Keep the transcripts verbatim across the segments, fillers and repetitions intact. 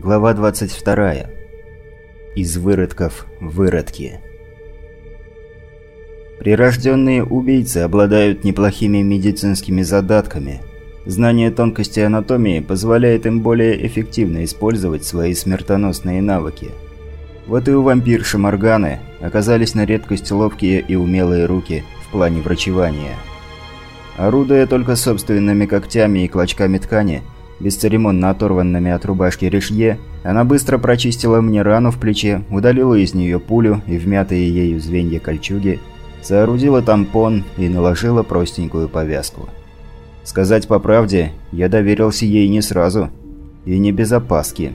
Глава двадцать вторая. Из выродков выродки. Прирожденные убийцы обладают неплохими медицинскими задатками. Знание тонкости анатомии позволяет им более эффективно использовать свои смертоносные навыки. Вот и у вампирши Морганы оказались на редкость ловкие и умелые руки в плане врачевания. Орудуя только собственными когтями и клочками ткани, бесцеремонно оторванными от рубашки Ришье, она быстро прочистила мне рану в плече, удалила из нее пулю и вмятые ею звенья кольчуги, соорудила тампон и наложила простенькую повязку. Сказать по правде, я доверился ей не сразу. И не без опаски.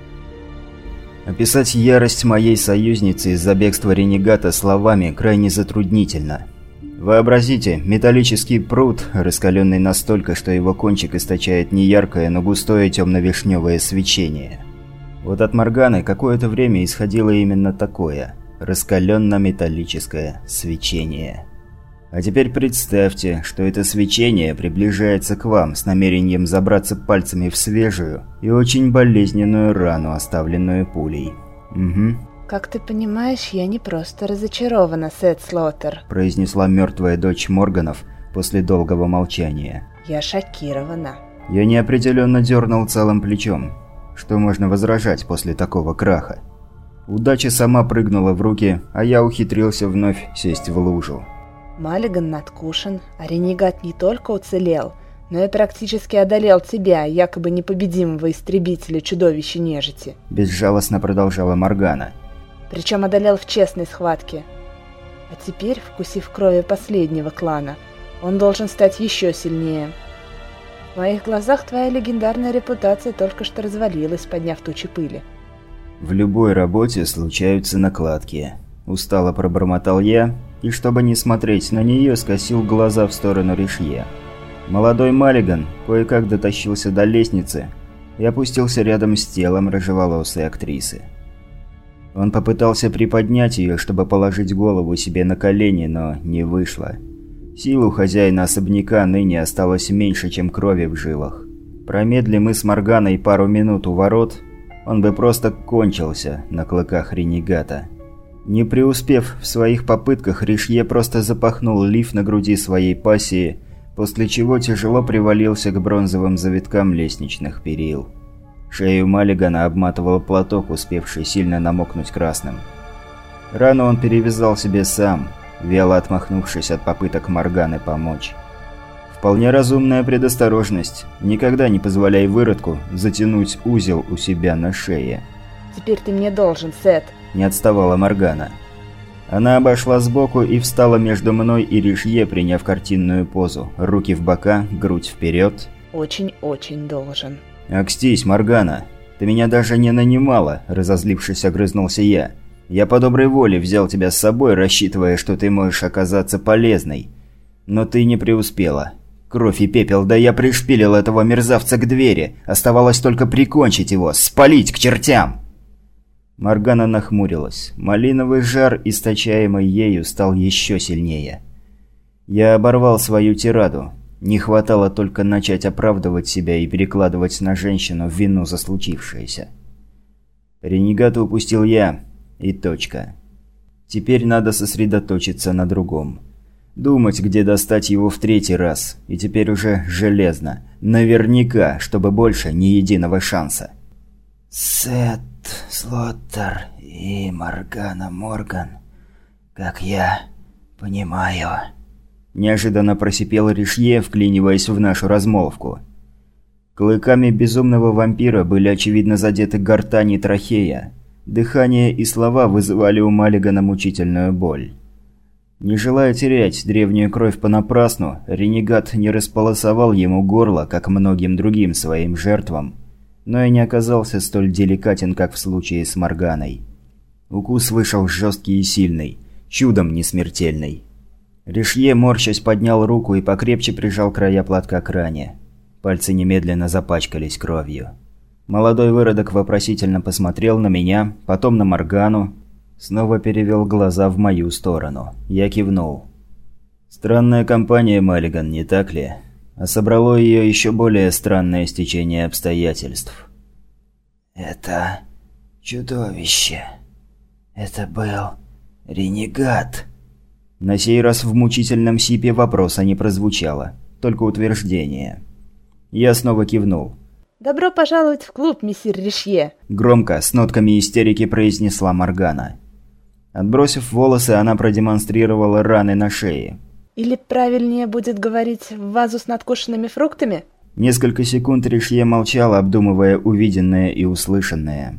Описать ярость моей союзницы из-за бегства ренегата словами крайне затруднительно. Вообразите, металлический пруд, раскаленный настолько, что его кончик источает не яркое, но густое темно-вишневое свечение. Вот от Морганы какое-то время исходило именно такое – раскаленно-металлическое свечение. А теперь представьте, что это свечение приближается к вам с намерением забраться пальцами в свежую и очень болезненную рану, оставленную пулей. Угу. «Как ты понимаешь, я не просто разочарована, Сет Слоттер», – произнесла мертвая дочь Морганов после долгого молчания. «Я шокирована». Я неопределенно дернул целым плечом. Что можно возражать после такого краха? Удача сама прыгнула в руки, а я ухитрился вновь сесть в лужу. Маллиган надкушен, а ренегат не только уцелел, но и практически одолел тебя, якобы непобедимого истребителя чудовища нежити. Безжалостно продолжала Моргана. Причем одолел в честной схватке. А теперь, вкусив крови последнего клана, он должен стать еще сильнее. В моих глазах твоя легендарная репутация только что развалилась, подняв тучи пыли. В любой работе случаются накладки. Устало пробормотал я, и чтобы не смотреть на нее, скосил глаза в сторону Ришье. Молодой Маллиган кое-как дотащился до лестницы и опустился рядом с телом рыжеволосой актрисы. Он попытался приподнять ее, чтобы положить голову себе на колени, но не вышло. Сил у хозяина особняка ныне осталось меньше, чем крови в жилах. Промедли мы с Морганой пару минут у ворот, он бы просто кончился на клыках ренегата. Не преуспев в своих попытках, Ришье просто запахнул лиф на груди своей пассии, после чего тяжело привалился к бронзовым завиткам лестничных перил. Шею Маллигана обматывал платок, успевший сильно намокнуть красным. Рану он перевязал себе сам, вяло отмахнувшись от попыток Морганы помочь. Вполне разумная предосторожность. Никогда не позволяй выродку затянуть узел у себя на шее. «Теперь ты мне должен, Сет», – не отставала Моргана. Она обошла сбоку и встала между мной и Ришье, приняв картинную позу. Руки в бока, грудь вперед. «Очень-очень должен». «Акстись, Моргана, ты меня даже не нанимала», – разозлившись, огрызнулся я. «Я по доброй воле взял тебя с собой, рассчитывая, что ты можешь оказаться полезной. Но ты не преуспела. Кровь и пепел, да я пришпилил этого мерзавца к двери. Оставалось только прикончить его, спалить к чертям!» Моргана нахмурилась. Малиновый жар, источаемый ею, стал еще сильнее. Я оборвал свою тираду. Не хватало только начать оправдывать себя и перекладывать на женщину вину за случившееся. Ренегата упустил я, и точка. Теперь надо сосредоточиться на другом. Думать, где достать его в третий раз, и теперь уже железно. Наверняка, чтобы больше ни единого шанса. «Сет Слоттер и Моргана Морган, как я понимаю», – неожиданно просипел Ришье, вклиниваясь в нашу размолвку. Клыками безумного вампира были очевидно задеты гортань и трахея. Дыхание и слова вызывали у Маллигана мучительную боль. Не желая терять древнюю кровь понапрасну, ренегат не располосовал ему горло, как многим другим своим жертвам, но и не оказался столь деликатен, как в случае с Морганой. Укус вышел жесткий и сильный, чудом не смертельный. Ришье, морщась, поднял руку и покрепче прижал края платка к ране. Пальцы немедленно запачкались кровью. Молодой выродок вопросительно посмотрел на меня, потом на Моргану, снова перевел глаза в мою сторону. Я кивнул. «Странная компания, Маллиган, не так ли? А собрало ее еще более странное стечение обстоятельств». «Это чудовище. Это был ренегат». На сей раз в мучительном сипе вопроса не прозвучало, только утверждение. Я снова кивнул. «Добро пожаловать в клуб, месье Ришье!» Громко, с нотками истерики произнесла Моргана. Отбросив волосы, она продемонстрировала раны на шее. «Или правильнее будет говорить в вазу с надкушенными фруктами?» Несколько секунд Ришье молчала, обдумывая увиденное и услышанное.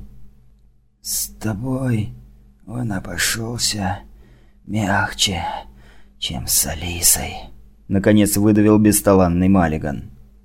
«С тобой он обошелся мягче, чем с Алисой», — наконец выдавил бесталанный Маллиган.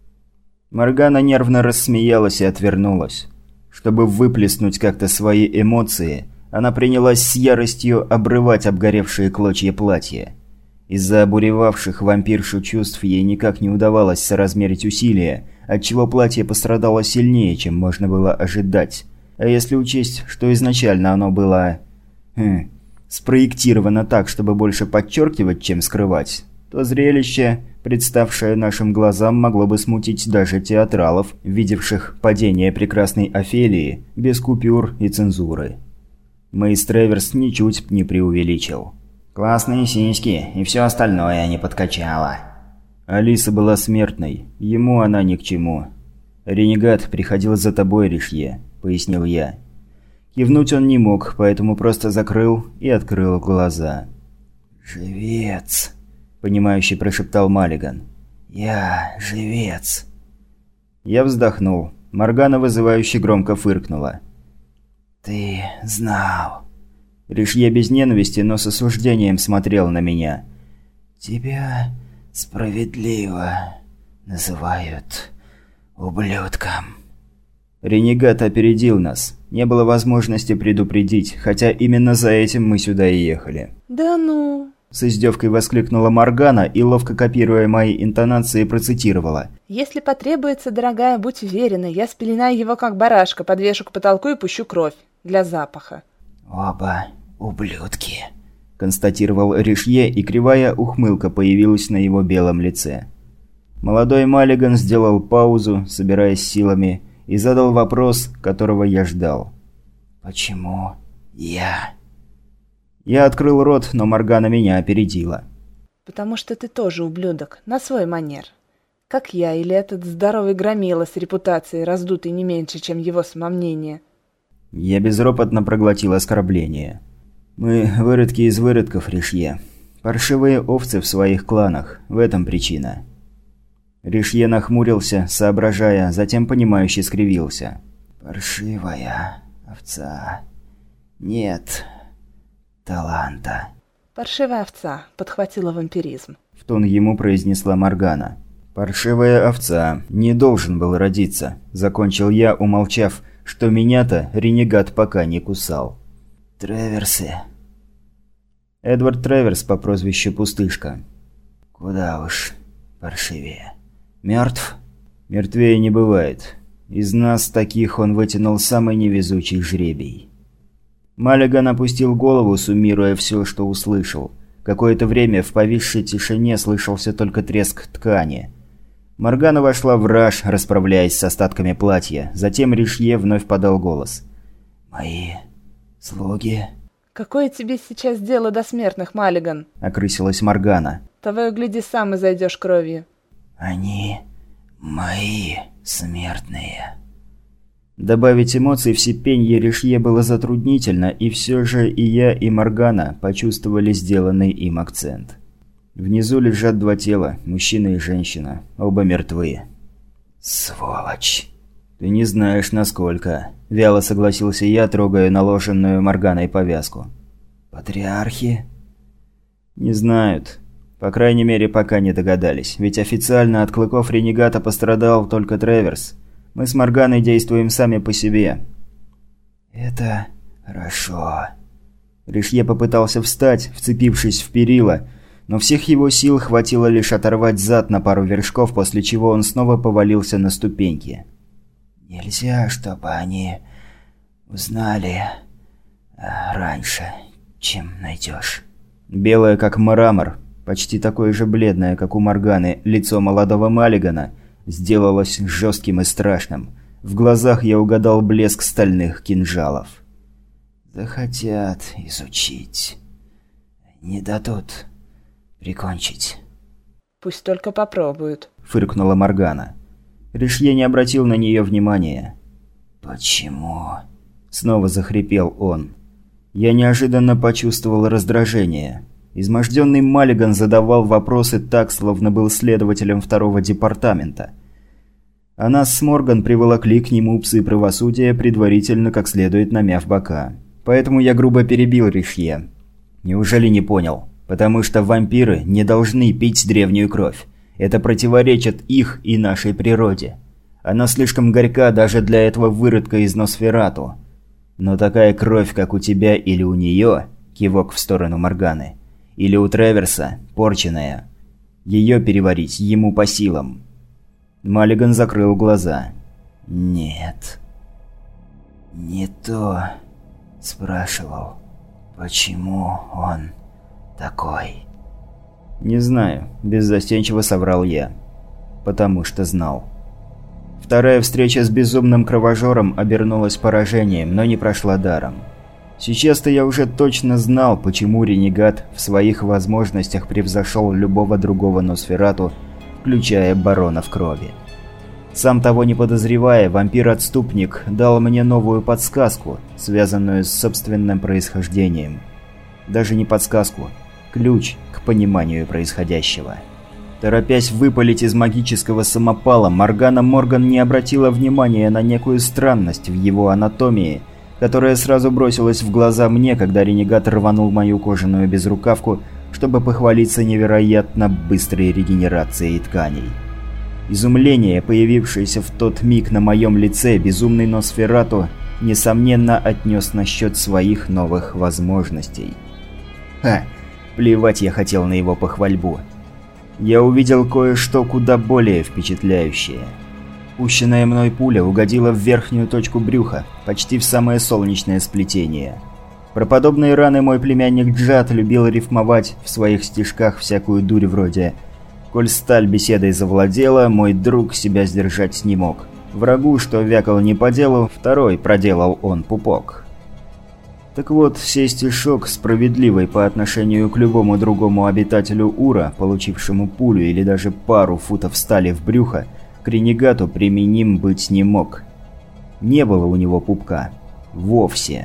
Моргана нервно рассмеялась и отвернулась. Чтобы выплеснуть как-то свои эмоции, она принялась с яростью обрывать обгоревшие клочья платья. Из-за обуревавших вампиршу чувств ей никак не удавалось соразмерить усилия, отчего платье пострадало сильнее, чем можно было ожидать. А если учесть, что изначально оно было... Хм, спроектировано так, чтобы больше подчеркивать, чем скрывать, то зрелище, представшее нашим глазам, могло бы смутить даже театралов, видевших падение прекрасной Офелии без купюр и цензуры. Мейс Треверс ничуть не преувеличил. «Классные сиськи, и все остальное не подкачало». Алиса была смертной, ему она ни к чему. «Ренегат приходил за тобой, Ришье», — пояснил я. Кивнуть он не мог, поэтому просто закрыл и открыл глаза. «Живец», — понимающе прошептал Маллиган. «Я живец». Я вздохнул. Моргана вызывающе громко фыркнула. «Ты знал». Ришье без ненависти, но с осуждением смотрел на меня. «Тебя справедливо называют ублюдком». Ренегат опередил нас. Не было возможности предупредить, хотя именно за этим мы сюда и ехали. «Да ну...» С издевкой воскликнула Моргана и, ловко копируя мои интонации, процитировала. «Если потребуется, дорогая, будь уверена, я спеленаю его как барашка, подвешу к потолку и пущу кровь. Для запаха». «Оба ублюдки», – констатировал Ришье, и кривая ухмылка появилась на его белом лице. Молодой Маллиган сделал паузу, собираясь силами, и задал вопрос, которого я ждал. «Почему я?» Я открыл рот, но Моргана меня опередила. «Потому что ты тоже ублюдок, на свой манер. Как я или этот здоровый громила с репутацией, раздутый не меньше, чем его самомнение». Я безропотно проглотил оскорбление. «Мы выродки из выродков, Ришье. Паршивые овцы в своих кланах. В этом причина». Ришье нахмурился, соображая, затем понимающе скривился. «Паршивая овца. Нет таланта». «Паршивая овца», — подхватила вампиризм. В тон ему произнесла Моргана. «Паршивая овца. Не должен был родиться», — закончил я, умолчав, что меня-то ренегат пока не кусал. «Треверсы». Эдвард Треверс по прозвищу Пустышка. «Куда уж паршивее». «Мертв?» «Мертвее не бывает. Из нас таких он вытянул самый невезучий жребий». Маллиган опустил голову, суммируя все, что услышал. Какое-то время в повисшей тишине слышался только треск ткани. Моргана вошла в раж, расправляясь с остатками платья. Затем Ришье вновь подал голос. «Мои слуги...» «Какое тебе сейчас дело до смертных, Маллиган?» – окрысилась Моргана. «Того и гляди, сам и зайдешь кровью». «Они мои смертные». Добавить эмоций в сипенье Ришье было затруднительно, и все же и я, и Моргана почувствовали сделанный им акцент. Внизу лежат два тела, мужчина и женщина, оба мертвы. «Сволочь! Ты не знаешь, насколько...» – вяло согласился я, трогая наложенную Морганой повязку. «Патриархи?» «Не знают. По крайней мере, пока не догадались, ведь официально от клыков ренегата пострадал только Треверс. Мы с Морганой действуем сами по себе». «Это хорошо». Ришье попытался встать, вцепившись в перила, но всех его сил хватило лишь оторвать зад на пару вершков, после чего он снова повалился на ступеньки. «Нельзя, чтобы они узнали раньше, чем найдешь». Белое, как мрамор, почти такое же бледное, как у Морганы, лицо молодого Маллигана сделалось жестким и страшным, В глазах я угадал блеск стальных кинжалов. «Захотят изучить. Не дадут прикончить». «Пусть только попробуют», — фыркнула Моргана. Ришье не обратил на нее внимания. «Почему?» — снова захрипел он. Я неожиданно почувствовал раздражение. Изможденный Маллиган задавал вопросы так, словно был следователем второго департамента. А нас с Морган приволокли к нему псы правосудия, предварительно как следует намяв бока. Поэтому я грубо перебил Ришье. Неужели не понял? Потому что вампиры не должны пить древнюю кровь. Это противоречит их и нашей природе. Она слишком горька даже для этого выродка из Носферату. Но такая кровь, как у тебя или у нее, кивок в сторону Морганы, или у Треверса, порченная, ее переварить ему по силам. Маллиган закрыл глаза. «Нет. Не то. Спрашивал, почему он такой?» «Не знаю», – беззастенчиво соврал я. «Потому что знал». Вторая встреча с безумным кровожором обернулась поражением, но не прошла даром. Сейчас-то я уже точно знал, почему ренегат в своих возможностях превзошел любого другого Носферату, включая барона в крови. Сам того не подозревая, вампир-отступник дал мне новую подсказку, связанную с собственным происхождением. Даже не подсказку, ключ к пониманию происходящего. Торопясь выпалить из магического самопала, Моргана Морган не обратила внимания на некую странность в его анатомии, которая сразу бросилась в глаза мне, когда ренегат рванул мою кожаную безрукавку, чтобы похвалиться невероятно быстрой регенерацией тканей. Изумление, появившееся в тот миг на моем лице, безумный Носферату, несомненно, отнес насчет своих новых возможностей. Ха, плевать я хотел на его похвальбу. Я увидел кое-что куда более впечатляющее. Пущенная мной пуля угодила в верхнюю точку брюха, почти в самое солнечное сплетение. Про подобные раны мой племянник Джад любил рифмовать в своих стишках всякую дурь вроде «Коль сталь беседой завладела, мой друг себя сдержать не мог. Врагу, что вякал не по делу, второй проделал он пупок». Так вот, сей стишок, справедливый по отношению к любому другому обитателю Ура, получившему пулю или даже пару футов стали в брюхо, к ренегату применим быть не мог. Не было у него пупка. Вовсе.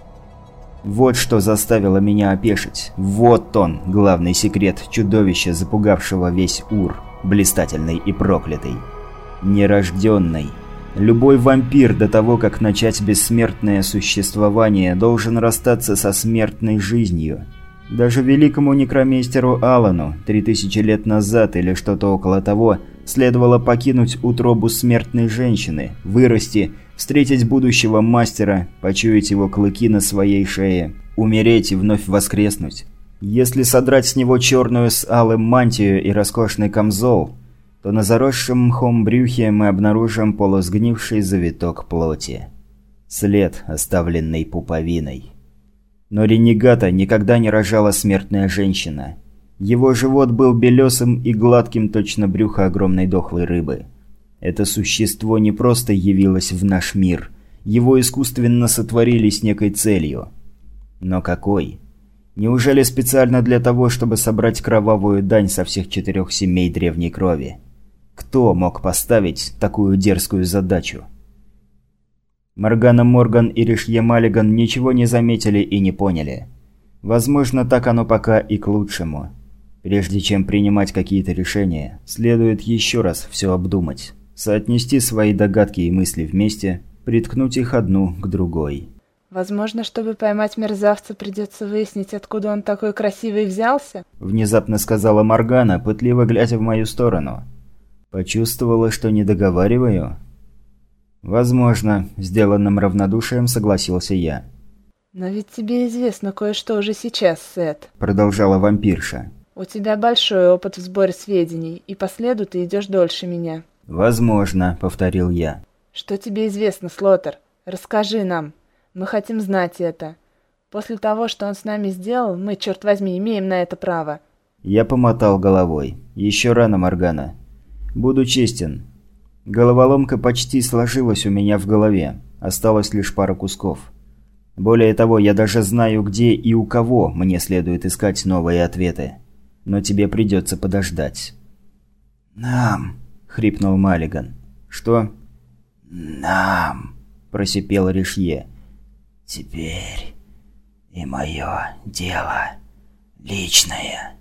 Вот что заставило меня опешить. Вот он, главный секрет чудовища, запугавшего весь Ур, блистательный и проклятый. Нерожденный. Любой вампир до того, как начать бессмертное существование, должен расстаться со смертной жизнью. Даже великому некромейстеру Алану три тысячи лет назад или что-то около того следовало покинуть утробу смертной женщины, вырасти, встретить будущего мастера, почуять его клыки на своей шее, умереть и вновь воскреснуть. Если содрать с него черную с алым мантию и роскошный камзол, то на заросшем мхом брюхе мы обнаружим полусгнивший завиток плоти. След, оставленный пуповиной. Но ренегата никогда не рожала смертная женщина. Его живот был белесым и гладким, точно брюхо огромной дохлой рыбы. Это существо не просто явилось в наш мир, его искусственно сотворили с некой целью. Но какой? Неужели специально для того, чтобы собрать кровавую дань со всех четырех семей древней крови? Кто мог поставить такую дерзкую задачу? Моргана Морган и Ришье Маллиган ничего не заметили и не поняли. Возможно, так оно пока и к лучшему. Прежде чем принимать какие-то решения, следует еще раз все обдумать, соотнести свои догадки и мысли вместе, приткнуть их одну к другой. Возможно, чтобы поймать мерзавца, придется выяснить, откуда он такой красивый взялся? Внезапно сказала Моргана, пытливо глядя в мою сторону. Почувствовала, что не договариваю? Возможно, сделанным равнодушием согласился я. Но ведь тебе известно кое-что уже сейчас, Сет. Продолжала вампирша. У тебя большой опыт в сборе сведений, и по следу ты идешь дольше меня. Возможно, повторил я. Что тебе известно, Слотер? Расскажи нам. Мы хотим знать это. После того, что он с нами сделал, мы, черт возьми, имеем на это право. Я помотал головой. Еще рано, Моргана. Буду честен. Головоломка почти сложилась у меня в голове. Осталось лишь пара кусков. Более того, я даже знаю, где и у кого мне следует искать новые ответы. Но тебе придется подождать. «Нам!» – хрипнул Маллиган. «Что?» «Нам!» – просипел Ришье. «Теперь и мое дело личное».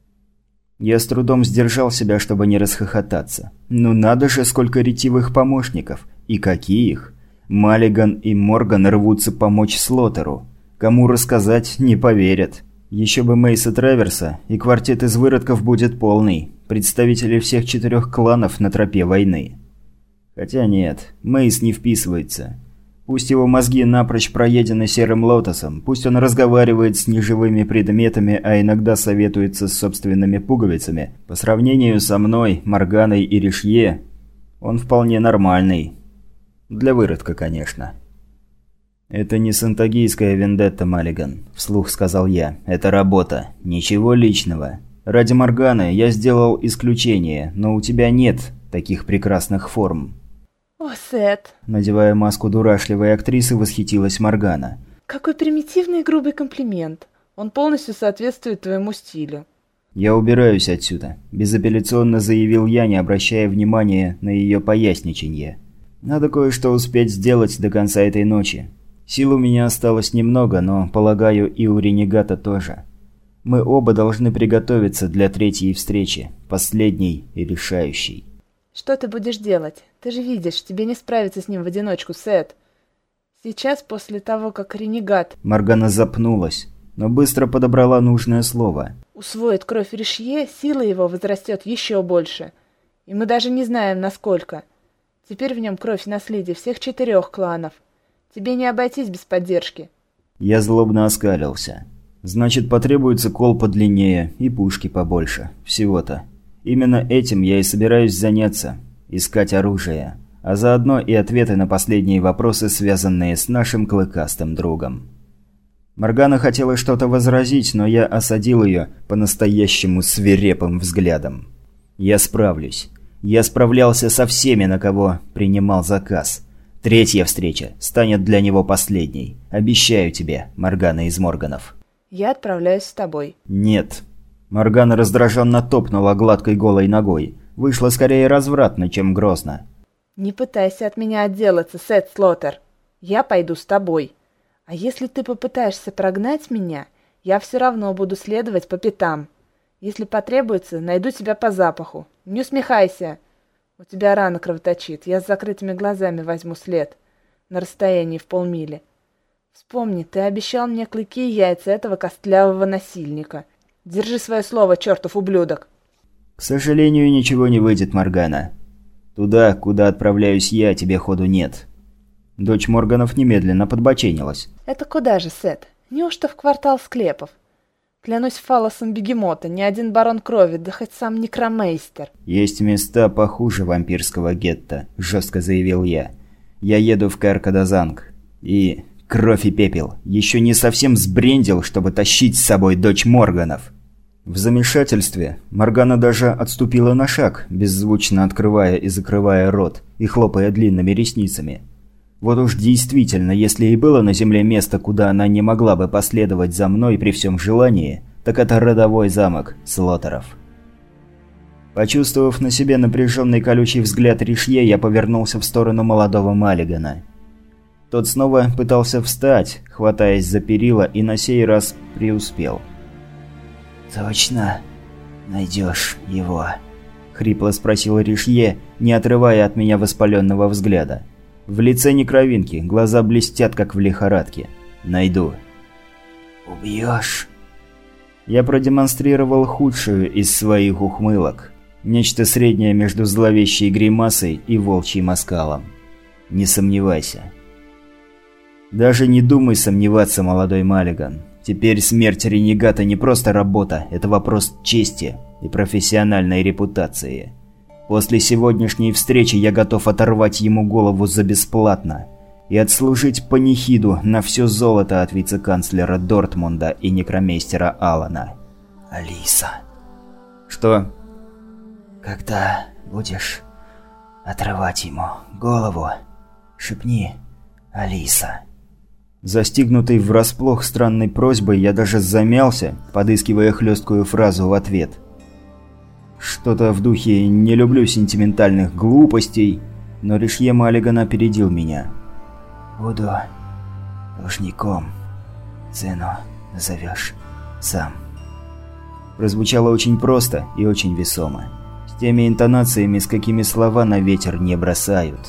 Я с трудом сдержал себя, чтобы не расхохотаться. Ну надо же, сколько ретивых помощников. И каких! Маллиган и Морган рвутся помочь Слоттеру. Кому рассказать, не поверят. Еще бы Мейса Траверса, и квартет из выродков будет полный. Представители всех четырех кланов на тропе войны. Хотя нет, Мейс не вписывается. Пусть его мозги напрочь проедены серым лотосом, пусть он разговаривает с неживыми предметами, а иногда советуется с собственными пуговицами. По сравнению со мной, Морганой и Ришье, он вполне нормальный. Для выродка, конечно. «Это не сантагийская вендетта, Маллиган», – вслух сказал я. «Это работа. Ничего личного. Ради Морганы я сделал исключение, но у тебя нет таких прекрасных форм». «О, Сет!» – надевая маску дурашливой актрисы, восхитилась Моргана. «Какой примитивный и грубый комплимент. Он полностью соответствует твоему стилю». «Я убираюсь отсюда», – безапелляционно заявил я, не обращая внимания на ее поясничанье. «Надо кое-что успеть сделать до конца этой ночи. Сил у меня осталось немного, но, полагаю, и у ренегата тоже. Мы оба должны приготовиться для третьей встречи, последней и решающей». «Что ты будешь делать? Ты же видишь, тебе не справиться с ним в одиночку, Сет. Сейчас, после того, как ренегат...» Моргана запнулась, но быстро подобрала нужное слово. «Усвоит кровь Ришье, сила его возрастет еще больше. И мы даже не знаем, насколько. Теперь в нем кровь наследия всех четырех кланов. Тебе не обойтись без поддержки». Я злобно оскалился. «Значит, потребуется кол подлиннее и пушки побольше. Всего-то. Именно этим я и собираюсь заняться. Искать оружие. А заодно и ответы на последние вопросы, связанные с нашим клыкастым другом». Моргана хотела что-то возразить, но я осадил ее по-настоящему свирепым взглядом. «Я справлюсь. Я справлялся со всеми, на кого принимал заказ. Третья встреча станет для него последней. Обещаю тебе, Моргана из Морганов». «Я отправляюсь с тобой». «Нет». Моргана раздраженно топнула гладкой голой ногой. Вышло скорее развратно, чем грозно. «Не пытайся от меня отделаться, Сет Слоттер. Я пойду с тобой. А если ты попытаешься прогнать меня, я все равно буду следовать по пятам. Если потребуется, найду тебя по запаху. Не усмехайся. У тебя рана кровоточит. Я с закрытыми глазами возьму след. На расстоянии в полмили. Вспомни, ты обещал мне клыки и яйца этого костлявого насильника. Держи свое слово, чертов ублюдок». «К сожалению, ничего не выйдет, Моргана. Туда, куда отправляюсь я, тебе ходу нет». Дочь Морганов немедленно подбоченилась. «Это куда же, Сет? Неужто в квартал склепов? Клянусь фалосом бегемота, ни один барон крови, да хоть сам некромейстер». «Есть места похуже вампирского гетто», – жестко заявил я. «Я еду в Кэр-Кадазанг. И кровь и пепел. Еще не совсем сбрендил, чтобы тащить с собой дочь Морганов». В замешательстве Моргана даже отступила на шаг, беззвучно открывая и закрывая рот и хлопая длинными ресницами. Вот уж действительно, если и было на земле место, куда она не могла бы последовать за мной при всем желании, так это родовой замок Слоттеров. Почувствовав на себе напряженный колючий взгляд Ришье, я повернулся в сторону молодого Маллигана. Тот снова пытался встать, хватаясь за перила, и на сей раз преуспел. «Точно найдешь его?» – хрипло спросил Ришье, не отрывая от меня воспаленного взгляда. В лице ни кровинки, глаза блестят, как в лихорадке. «Найду». «Убьешь?» Я продемонстрировал худшую из своих ухмылок. Нечто среднее между зловещей гримасой и волчьим оскалом. Не сомневайся. Даже не думай сомневаться, молодой Маллиган. Теперь смерть ренегата не просто работа, это вопрос чести и профессиональной репутации. После сегодняшней встречи я готов оторвать ему голову за бесплатно и отслужить панихиду на все золото от вице-канцлера Дортмунда и некромейстера Алана. «Алиса». «Что?» «Когда будешь отрывать ему голову. Шепни, Алиса». Застигнутый врасплох странной просьбой, я даже замялся, подыскивая хлесткую фразу в ответ. Что-то в духе «не люблю сентиментальных глупостей», но Ришье Маллиган опередил меня. «Буду должником. Цену назовешь сам». Прозвучало очень просто и очень весомо. С теми интонациями, с какими слова на ветер не бросают.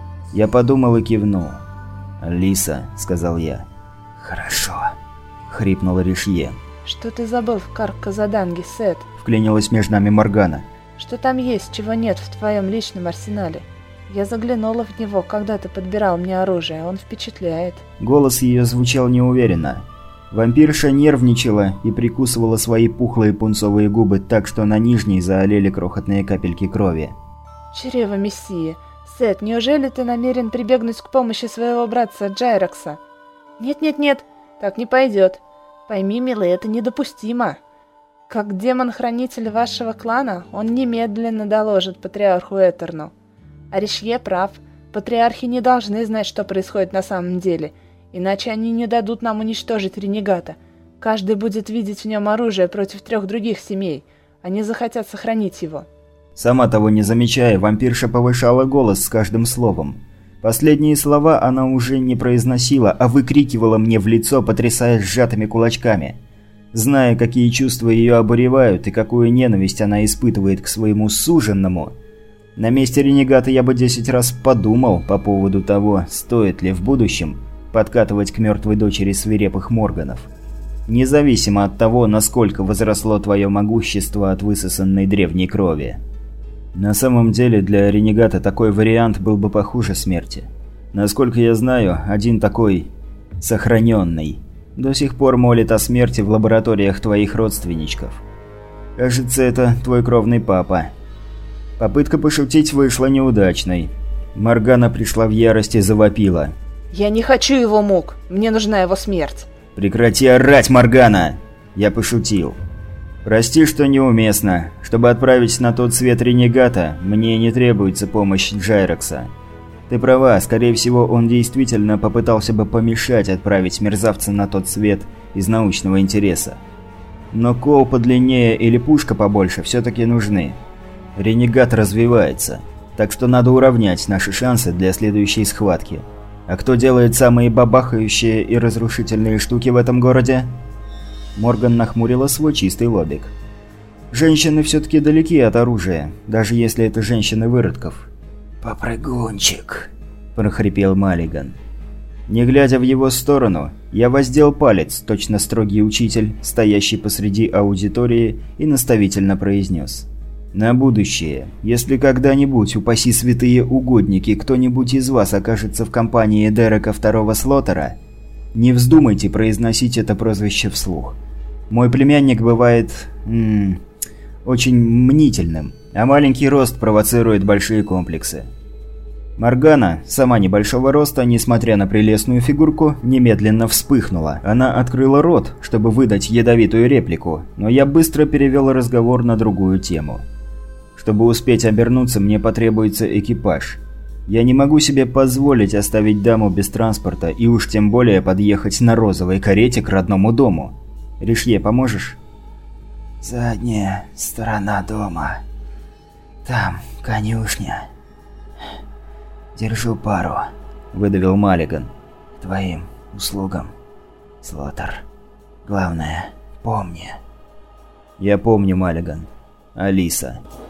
Я подумал и кивнул. «Алиса», — сказал я. «Хорошо», — хрипнула Ришье. «Что ты забыл в Карк-Казаданге, Сет?» — вклинилась между нами Моргана. «Что там есть, чего нет в твоем личном арсенале? Я заглянула в него, когда ты подбирал мне оружие, он впечатляет». Голос ее звучал неуверенно. Вампирша нервничала и прикусывала свои пухлые пунцовые губы так, что на нижней заолели крохотные капельки крови. «Чрево Мессии! Сет, неужели ты намерен прибегнуть к помощи своего братца Джайрокса?» «Нет-нет-нет, так не пойдет. Пойми, милый, это недопустимо. Как демон-хранитель вашего клана, он немедленно доложит патриарху Этерну. А Ришье прав, патриархи не должны знать, что происходит на самом деле, иначе они не дадут нам уничтожить ренегата. Каждый будет видеть в нем оружие против трех других семей, они захотят сохранить его». Сама того не замечая, вампирша повышала голос с каждым словом. Последние слова она уже не произносила, а выкрикивала мне в лицо, потрясая сжатыми кулачками. Зная, какие чувства ее обуревают и какую ненависть она испытывает к своему суженному, на месте ренегата я бы десять раз подумал по поводу того, стоит ли в будущем подкатывать к мертвой дочери свирепых Морганов. Независимо от того, насколько возросло твое могущество от высосанной древней крови. На самом деле, для ренегата такой вариант был бы похуже смерти. Насколько я знаю, один такой сохраненный до сих пор молит о смерти в лабораториях твоих родственничков. Кажется, это твой кровный папа. Попытка пошутить вышла неудачной. Моргана пришла в ярость и завопила. «Я не хочу его мук, мне нужна его смерть». «Прекрати орать, Моргана!» Я пошутил. «Прости, что неуместно. Чтобы отправить на тот свет ренегата, мне не требуется помощь Джайрокса. Ты права, скорее всего, он действительно попытался бы помешать отправить мерзавца на тот свет из научного интереса. Но кол подлиннее или пушка побольше все-таки нужны. Ренегат развивается, так что надо уравнять наши шансы для следующей схватки. А кто делает самые бабахающие и разрушительные штуки в этом городе?» Морган нахмурила свой чистый лобик. «Женщины все-таки далеки от оружия, даже если это женщины выродков». «Попрыгунчик», – прохрипел Маллиган. Не глядя в его сторону, я воздел палец, точно строгий учитель, стоящий посреди аудитории, и наставительно произнес. «На будущее, если когда-нибудь, упаси святые угодники, кто-нибудь из вас окажется в компании Дерека второго Слоттера, не вздумайте произносить это прозвище вслух. Мой племянник бывает... М -м, очень мнительным, а маленький рост провоцирует большие комплексы». Моргана, сама небольшого роста, несмотря на прелестную фигурку, немедленно вспыхнула. Она открыла рот, чтобы выдать ядовитую реплику, но я быстро перевел разговор на другую тему. Чтобы успеть обернуться, мне потребуется экипаж. Я не могу себе позволить оставить даму без транспорта и уж тем более подъехать на розовой карете к родному дому. Ришье, поможешь? «Задняя сторона дома. Там конюшня. Держу пару», – выдавил Маллиган. «К твоим услугам, Слоттер. Главное, помни». «Я помню, Маллиган. Алиса».